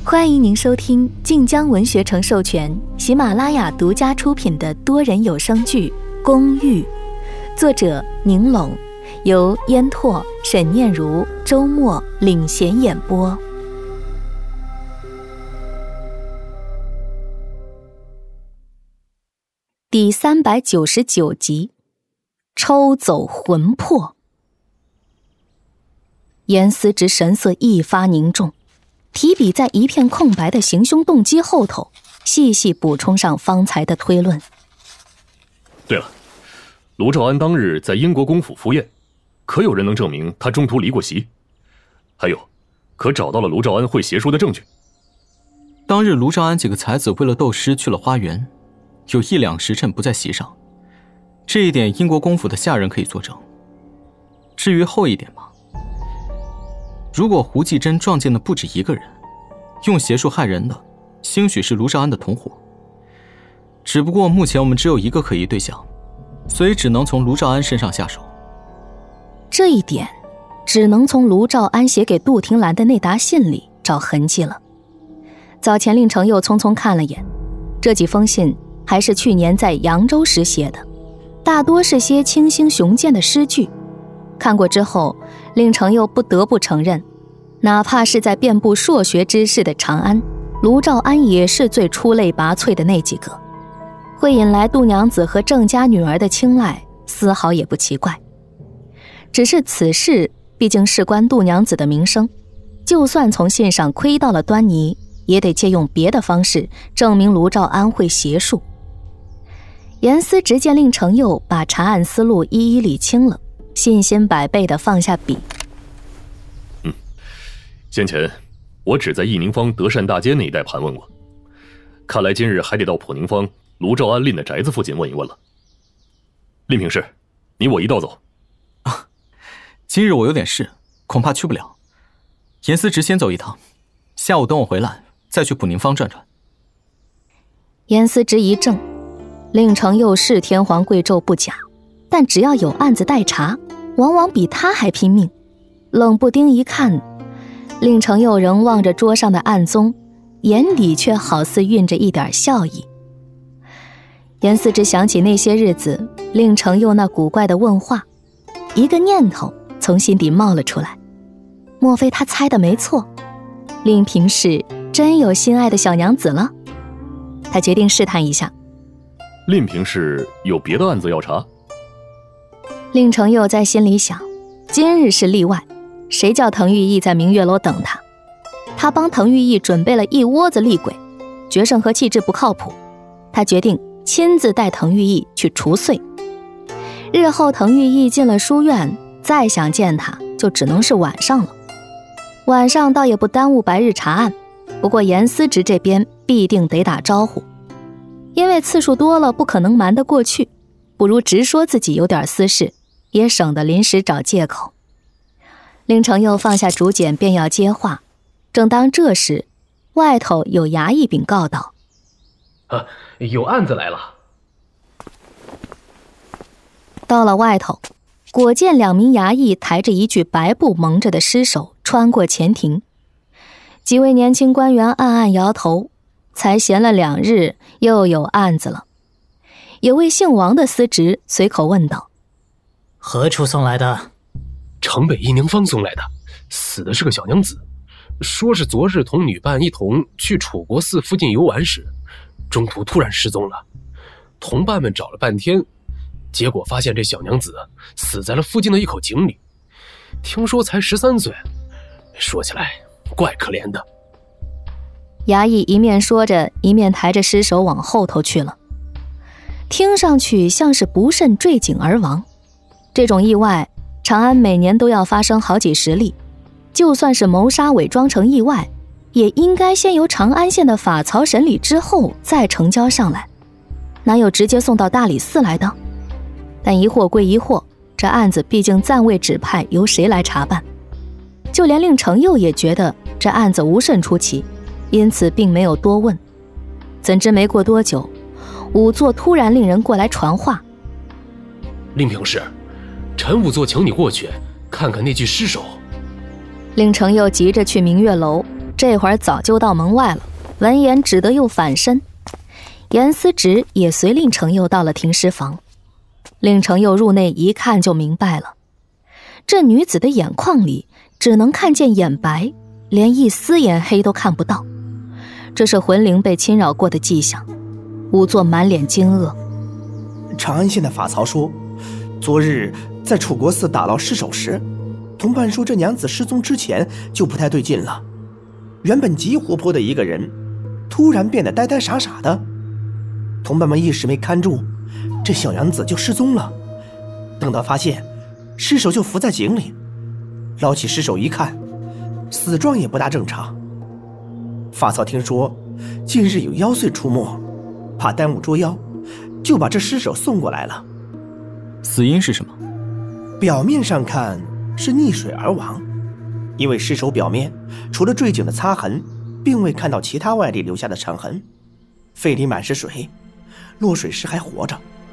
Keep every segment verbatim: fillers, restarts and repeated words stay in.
欢迎您收听晋江文学城授权、喜马拉雅独家出品的多人有声剧《公寓》，作者宁拢，由烟拓、沈念如、周末领衔演播。第三百九十九集，抽走魂魄。严思直神色一发凝重，提笔在一片空白的行凶动机后头细细补充上方才的推论。 对了，卢兆安当日在英国公府赴宴，可有人能证明他中途离过席？还有，可找到了卢兆安会邪术的证据？ 当日卢兆安几个才子为了斗诗去了花园，有一两时辰不在席上，这一点英国公府的下人可以作证。至于后一点嘛，如果胡继珍撞见的不止一个人，用邪术害人的兴许是卢兆安的同伙。只不过目前我们只有一个可疑对象，所以只能从卢兆安身上下手。 这一点只能从卢兆安写给杜婷兰的那沓信里找痕迹了。早前令程又匆匆看了眼，这几封信还是去年在扬州时写的，大多是些清新雄健的诗句。看过之后，令程又不得不承认，哪怕是在遍布硕学知识的长安，卢兆安也是最出类拔萃的那几个，会引来杜娘子和郑家女儿的青睐，丝毫也不奇怪。只是此事毕竟事关杜娘子的名声，就算从信上窥到了端倪，也得借用别的方式证明卢兆安会邪术。严思直见令程又把查案思路一一理清了，信心百倍地放下笔。 嗯，先前我只在义宁坊德善大街那一带盘问过，看来今日还得到普宁坊卢兆安令的宅子附近问一问了。令平氏，你我一道走。 啊，今日我有点事，恐怕去不了。严思直先走一趟，下午等我回来再去普宁坊转转。 严思直一怔，令程又是天皇贵胄不假，但只要有案子待查，往往比他还拼命。冷不丁一看，令程又仍望着桌上的案宗，眼里却好似蕴着一点笑意。严思直想起那些日子令程又那古怪的问话，一个念头从心底冒了出来，莫非他猜的没错，令平氏真有心爱的小娘子了？他决定试探一下。 令平氏有别的案子要查？ 令程又在心里想，今日是例外，谁叫滕玉义在明月楼等他？他帮滕玉义准备了一窝子厉鬼，决胜和气质不靠谱，他决定亲自带滕玉义去除祟。日后滕玉义进了书院，再想见他就只能是晚上了。晚上倒也不耽误白日查案，不过严思直这边必定得打招呼，因为次数多了不可能瞒得过去，不如直说自己有点私事，也省得临时找借口。令程又放下竹简便要接话，正当这时，外头有衙役禀告道： 啊，有案子来了。 到了外头，果见两名衙役抬着一具白布蒙着的尸首穿过前庭，几位年轻官员暗暗摇头，才闲了两日，又有案子了。有位姓王的司职随口问道： 何处送来的？ 城北义宁坊送来的，死的是个小娘子，说是昨日同女伴一同去楚国寺附近游玩时，中途突然失踪了。同伴们找了半天，结果发现这小娘子死在了附近的一口井里，听说才十三岁，说起来怪可怜的。 衙役一面说着，一面抬着尸首往后头去了。听上去像是不慎坠井而亡，这种意外长安每年都要发生好几十例，就算是谋杀伪装成意外，也应该先由长安县的法曹审理之后再呈交上来，哪有直接送到大理寺来的？但一祸归一祸，这案子毕竟暂未指派由谁来查办，就连令程又也觉得这案子无甚出奇，因此并没有多问。怎知没过多久，仵作突然令人过来传话： 令平氏，陈仵作请你过去看看那具尸首。 令程又急着去明月楼， 这会儿早就到门外了，闻言只得又反身。严思直也随令程佑到了停尸房。令程佑入内一看就明白了，这女子的眼眶里只能看见眼白，连一丝眼黑都看不到，这是魂灵被侵扰过的迹象。仵作满脸惊愕。 长安县的法曹说，昨日在楚国寺打捞尸首时，同伴说这娘子失踪之前就不太对劲了，原本极活泼的一个人，突然变得呆呆傻傻的。同伴们一时没看住，这小娘子就失踪了。等到发现，尸首就浮在井里，捞起尸首一看，死状也不大正常。法曹听说近日有妖祟出没，怕耽误捉妖，就把这尸首送过来了。 死因是什么？ 表面上看是溺水而亡，因为尸首表面除了坠井的擦痕，并未看到其他外力留下的伤痕，肺里满是水，落水时还活着。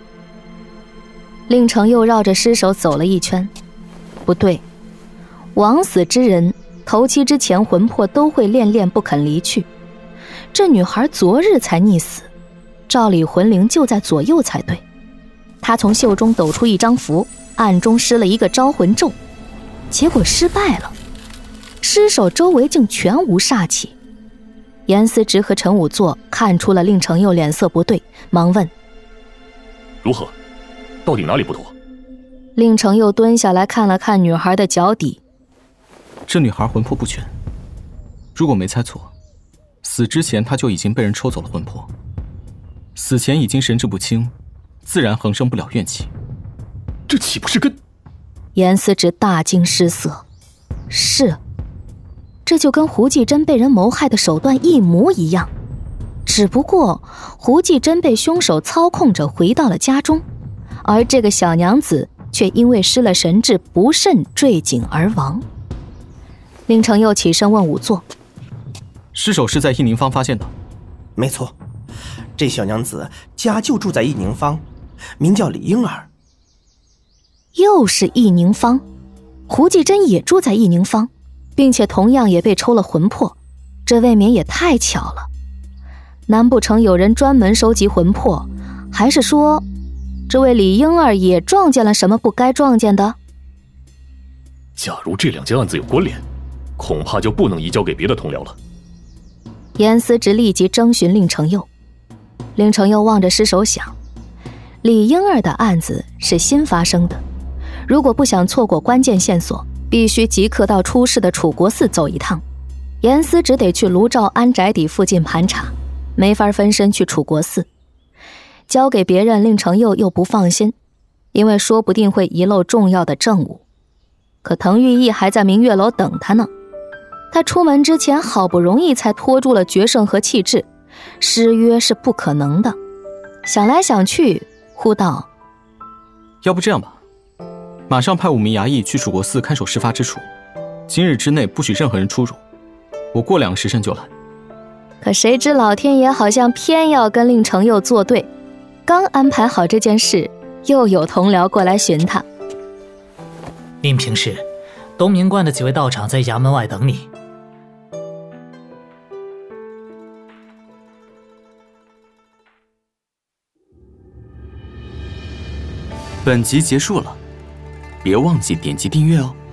令程又绕着尸首走了一圈，不对，枉死之人头七之前魂魄都会恋恋不肯离去，这女孩昨日才溺死，照理魂灵就在左右才对。她从袖中抖出一张符，暗中施了一个招魂咒，结果失败了，尸首周围竟全无煞气。严思直和陈仵作看出了令程佑脸色不对，忙问： 如何？到底哪里不妥？ 令程佑蹲下来看了看女孩的脚底， 这女孩魂魄不全，如果没猜错，死之前她就已经被人抽走了魂魄，死前已经神志不清，自然横生不了怨气。 这岂不是跟…… 严思直大惊失色。是，这就跟胡继珍被人谋害的手段一模一样，只不过胡继珍被凶手操控着回到了家中，而这个小娘子却因为失了神志不慎坠井而亡。令程又起身问仵作： 尸首是在义宁坊发现的？ 没错，这小娘子家就住在义宁坊，名叫李婴儿。 又是义宁坊，胡继珍也住在义宁坊，并且同样也被抽了魂魄，这未免也太巧了。难不成有人专门收集魂魄，还是说这位李婴儿也撞见了什么不该撞见的？ 假如这两件案子有关联，恐怕就不能移交给别的同僚了。 严思直立即征询令程佑。令程佑望着尸首想，李婴儿的案子是新发生的，如果不想错过关键线索，必须即刻到出事的楚国寺走一趟。严思直得去卢兆安宅邸附近盘查，没法分身去楚国寺。交给别人，令程佑又不放心，因为说不定会遗漏重要的证物。可滕玉义还在明月楼等他呢，他出门之前好不容易才拖住了决胜和气质，失约是不可能的。想来想去，忽道： 要不这样吧，马上派五名衙役去楚国寺看守事发之处，今日之内不许任何人出入，我过两个时辰就来。 可谁知老天爷好像偏要跟令程佑作对，刚安排好这件事，又有同僚过来寻他。 令平氏，东明观的几位道长在衙门外等你。 本集结束了，别忘记点击订阅哦。